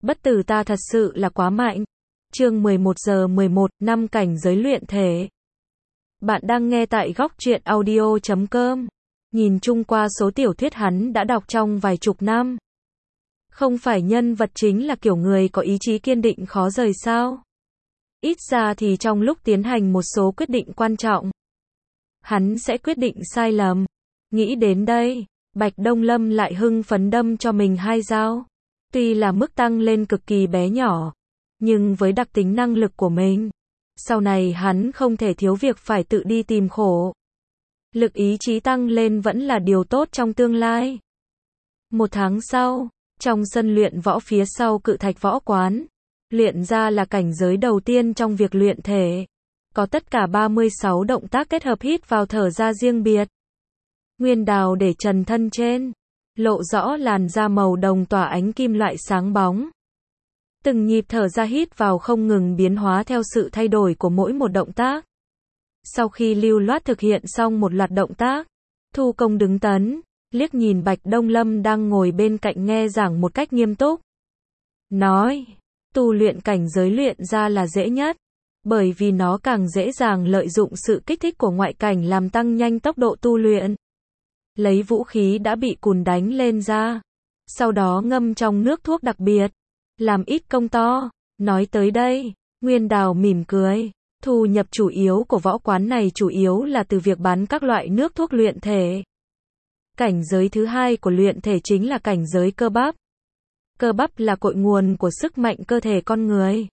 Bất tử ta thật sự là quá mạnh. Chương 11 giờ 11, năm cảnh giới luyện thể. Bạn đang nghe tại góc truyện audio.com. Nhìn chung qua số tiểu thuyết hắn đã đọc trong vài chục năm. Không phải nhân vật chính là kiểu người có ý chí kiên định khó rời sao? Ít ra thì trong lúc tiến hành một số quyết định quan trọng, hắn sẽ quyết định sai lầm. Nghĩ đến đây, Bạch Đông Lâm lại hưng phấn đâm cho mình 2 dao. Tuy là mức tăng lên cực kỳ bé nhỏ, nhưng với đặc tính năng lực của mình, sau này hắn không thể thiếu việc phải tự đi tìm khổ. Lực ý chí tăng lên vẫn là điều tốt trong tương lai. 1 tháng sau, trong sân luyện võ phía sau Cự Thạch Võ Quán, luyện ra là cảnh giới đầu tiên trong việc luyện thể. Có tất cả 36 động tác kết hợp hít vào thở ra riêng biệt. Nguyên Đào để trần thân trên, lộ rõ làn da màu đồng tỏa ánh kim loại sáng bóng. Từng nhịp thở ra hít vào không ngừng biến hóa theo sự thay đổi của mỗi một động tác. Sau khi lưu loát thực hiện xong một loạt động tác, Thu Công đứng tấn, liếc nhìn Bạch Đông Lâm đang ngồi bên cạnh nghe giảng một cách nghiêm túc. Nói, tu luyện cảnh giới luyện ra là dễ nhất, bởi vì nó càng dễ dàng lợi dụng sự kích thích của ngoại cảnh làm tăng nhanh tốc độ tu luyện. Lấy vũ khí đã bị cùn đánh lên ra, sau đó ngâm trong nước thuốc đặc biệt, làm ít công to. Nói tới đây, Nguyên Đào mỉm cười. Thu nhập chủ yếu của võ quán này chủ yếu là từ việc bán các loại nước thuốc luyện thể. Cảnh giới thứ hai của luyện thể chính là cảnh giới cơ bắp. Cơ bắp là cội nguồn của sức mạnh cơ thể con người.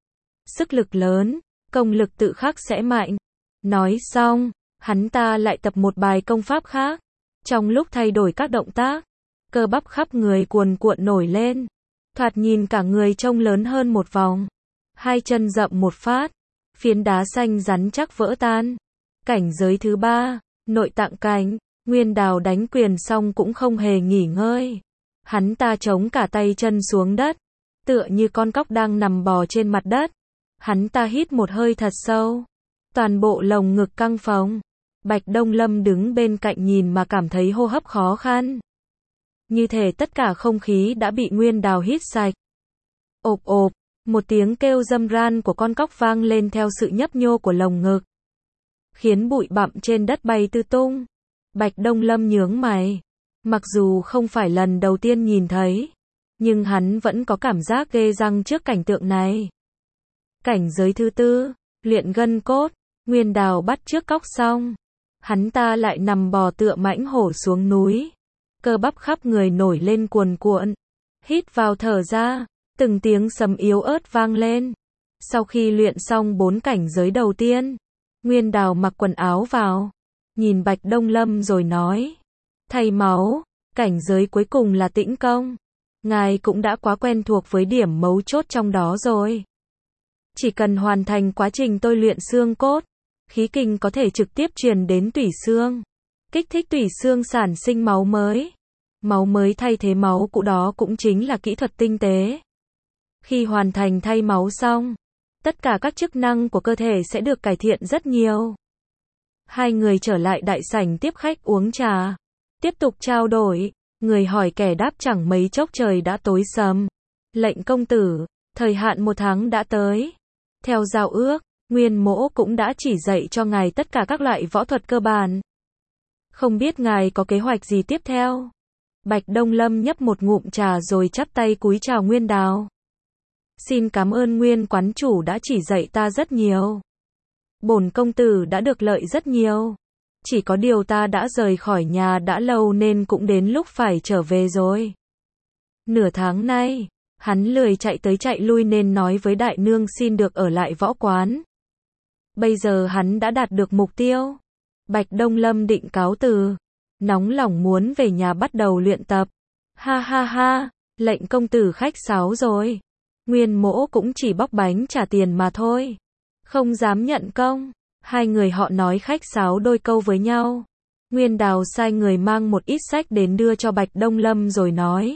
Sức lực lớn, công lực tự khắc sẽ mạnh. Nói xong, hắn ta lại tập một bài công pháp khác. Trong lúc thay đổi các động tác, cơ bắp khắp người cuồn cuộn nổi lên. Thoạt nhìn cả người trông lớn hơn một vòng. 2 chân dậm một phát, phiến đá xanh rắn chắc vỡ tan. Cảnh giới thứ 3, nội tạng cảnh. Nguyên Đào đánh quyền xong cũng không hề nghỉ ngơi. Hắn ta chống cả tay chân xuống đất, tựa như con cóc đang nằm bò trên mặt đất. Hắn ta hít một hơi thật sâu, toàn bộ lồng ngực căng phồng. Bạch Đông Lâm đứng bên cạnh nhìn mà cảm thấy hô hấp khó khăn. Như thể tất cả không khí đã bị Nguyên Đào hít sạch. Ộp ộp, một tiếng kêu râm ran của con cóc vang lên theo sự nhấp nhô của lồng ngực, khiến bụi bặm trên đất bay tứ tung. Bạch Đông Lâm nhướng mày. Mặc dù không phải lần đầu tiên nhìn thấy, nhưng hắn vẫn có cảm giác ghê răng trước cảnh tượng này. Cảnh giới thứ 4, luyện gân cốt. Nguyên Đào bắt trước cóc xong, hắn ta lại nằm bò tựa mãnh hổ xuống núi. Cơ bắp khắp người nổi lên cuồn cuộn. Hít vào thở ra, từng tiếng sấm yếu ớt vang lên. Sau khi luyện xong 4 cảnh giới đầu tiên, Nguyên Đào mặc quần áo vào, nhìn Bạch Đông Lâm rồi nói. Thầy máu, cảnh giới cuối cùng là tĩnh công. Ngài cũng đã quá quen thuộc với điểm mấu chốt trong đó rồi. Chỉ cần hoàn thành quá trình tôi luyện xương cốt, khí kình có thể trực tiếp truyền đến tủy xương, kích thích tủy xương sản sinh máu mới. Máu mới thay thế máu cũ, đó cũng chính là kỹ thuật tinh tế. Khi hoàn thành thay máu xong, tất cả các chức năng của cơ thể sẽ được cải thiện rất nhiều. Hai người trở lại đại sảnh tiếp khách uống trà, tiếp tục trao đổi. Người hỏi kẻ đáp chẳng mấy chốc trời đã tối sầm. Lệnh công tử, thời hạn 1 tháng đã tới. Theo giao ước, Nguyên Mỗ cũng đã chỉ dạy cho ngài tất cả các loại võ thuật cơ bản. Không biết ngài có kế hoạch gì tiếp theo? Bạch Đông Lâm nhấp một ngụm trà rồi chắp tay cúi chào Nguyên Đào. Xin cảm ơn Nguyên quán chủ đã chỉ dạy ta rất nhiều. Bổn công tử đã được lợi rất nhiều. Chỉ có điều ta đã rời khỏi nhà đã lâu nên cũng đến lúc phải trở về rồi. Nửa tháng nay, hắn lười chạy tới chạy lui nên nói với đại nương xin được ở lại võ quán. Bây giờ hắn đã đạt được mục tiêu. Bạch Đông Lâm định cáo từ, nóng lòng muốn về nhà bắt đầu luyện tập. Ha ha ha, lệnh công tử khách sáo rồi. Nguyên Mỗ cũng chỉ bóc bánh trả tiền mà thôi, không dám nhận công. Hai người họ nói khách sáo đôi câu với nhau. Nguyên Đào sai người mang một ít sách đến đưa cho Bạch Đông Lâm rồi nói.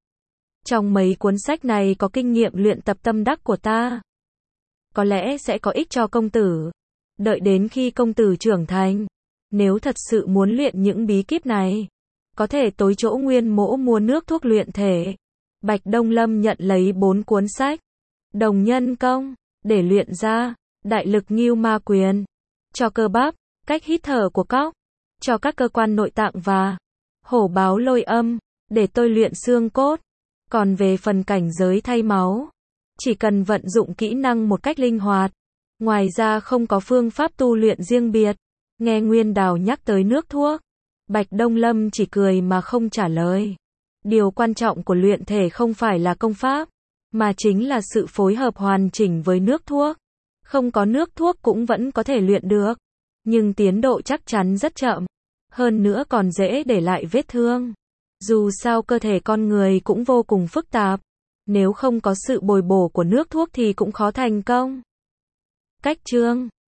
Trong mấy cuốn sách này có kinh nghiệm luyện tập tâm đắc của ta. Có lẽ sẽ có ích cho công tử. Đợi đến khi công tử trưởng thành, nếu thật sự muốn luyện những bí kíp này, có thể tới chỗ Nguyên Mỗ mua nước thuốc luyện thể. Bạch Đông Lâm nhận lấy 4 cuốn sách. Đồng Nhân Công, để luyện ra, Đại Lực Ngưu Ma Quyền, cho cơ bắp, cách hít thở của cóc, cho các cơ quan nội tạng và hổ báo lôi âm, để tôi luyện xương cốt. Còn về phần cảnh giới thay máu, chỉ cần vận dụng kỹ năng một cách linh hoạt. Ngoài ra không có phương pháp tu luyện riêng biệt. Nghe Nguyên Đào nhắc tới nước thuốc, Bạch Đông Lâm chỉ cười mà không trả lời. Điều quan trọng của luyện thể không phải là công pháp, mà chính là sự phối hợp hoàn chỉnh với nước thuốc. Không có nước thuốc cũng vẫn có thể luyện được, nhưng tiến độ chắc chắn rất chậm. Hơn nữa còn dễ để lại vết thương. Dù sao cơ thể con người cũng vô cùng phức tạp. Nếu không có sự bồi bổ của nước thuốc thì cũng khó thành công. Cách chương